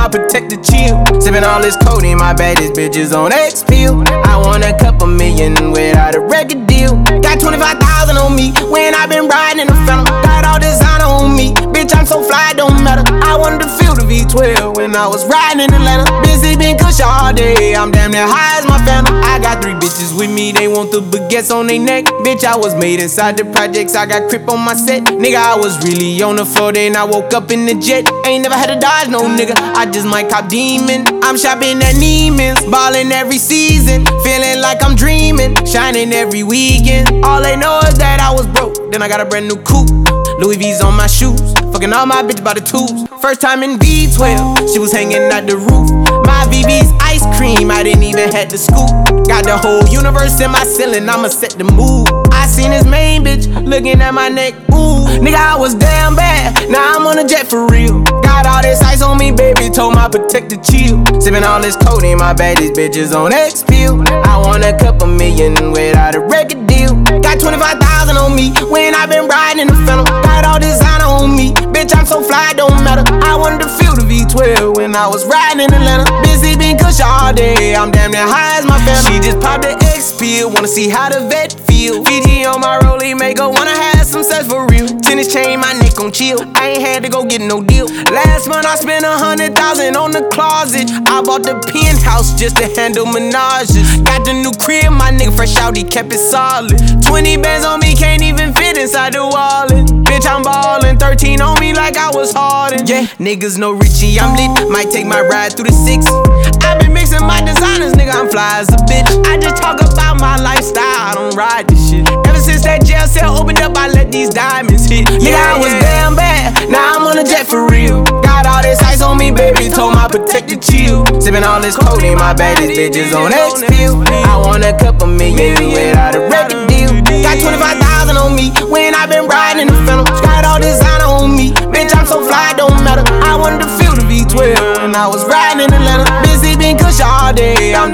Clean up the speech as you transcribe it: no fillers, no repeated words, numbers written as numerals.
my protector chill. Sippin' all this codeine, my baddest bitches on X pill. I want a couple million without a record deal. Got 25,000 on me when I been riding in the Phantom. Got all designer on me, bitch, I'm so fly, don't matter. I wanted to feel the V12 when I was riding in Atlanta. Busy been kush all day, I'm damn near high as my Phantom. I got 3 bitches with me, they want the baguettes on they neck. Bitch, I was made inside the projects, I got Crip on my set. Nigga, I was really on the floor, then I woke up in the jet. Ain't never had to dodge no nigga, I just might cop demon. I'm shopping at Neiman's, ballin' every season. Feeling like I'm dreaming, shining every weekend. All they know is that I was broke, then I got a brand new coupe. Louis V's on my shoes, fucking all my bitches by the tubes. First time in V12, she was hanging out the roof. My VV's ice cream, I didn't even have to scoop. Got the whole universe in my ceiling, I'ma set the mood. I seen this main bitch looking at my neck, ooh. Nigga, I was damn bad, now I'm on a jet for real. Got all this ice on me, baby, told my protector chill. Sippin' all this codeine, my baddest bitches on X pill. I want a couple million without a record deal. Got 25,000 on me when I been riding in the Phantom. Got all designer on me, bitch, I'm so fly, don't matter. I wanted to feel the V12 when I was riding in Atlanta. Busy been kush all day, I'm damn near high as my Phantom. She just popped the X pill, wanna see how the vet feel. Fiji on my rollie, make her wanna have some sex for real. Tennis chain, my neck on chill, I ain't had to go get no deal. Last month I spent 100,000 on the closet. I bought the penthouse just to handle menages. Got the new crib, my nigga fresh out, he kept it solid. 20 bands on me, can't even fit inside the wallet. Bitch, I'm ballin', 13 on me like I was Harden. Yeah, niggas know Richie, I'm lit, might take my ride through the 6. I been mixing my designers, nigga, I'm fly as a bitch. I just talk about my lifestyle, I don't ride this shit. Ever since that jail cell opened up, I let these diamonds hit. Yeah, I was damn bad, now I'm on a jet for real. Got all this ice on me, baby, told my protector chill. Sippin' all this codeine, my baddest bitches on X pill. I want a couple million without a record deal. Got 25,000 on me when I been riding in the Phantom. Got all designer on me, bitch, I'm so fly, don't matter. I wanted to feel the V12 when I was riding in Atlanta. Busy been kush all day, I'm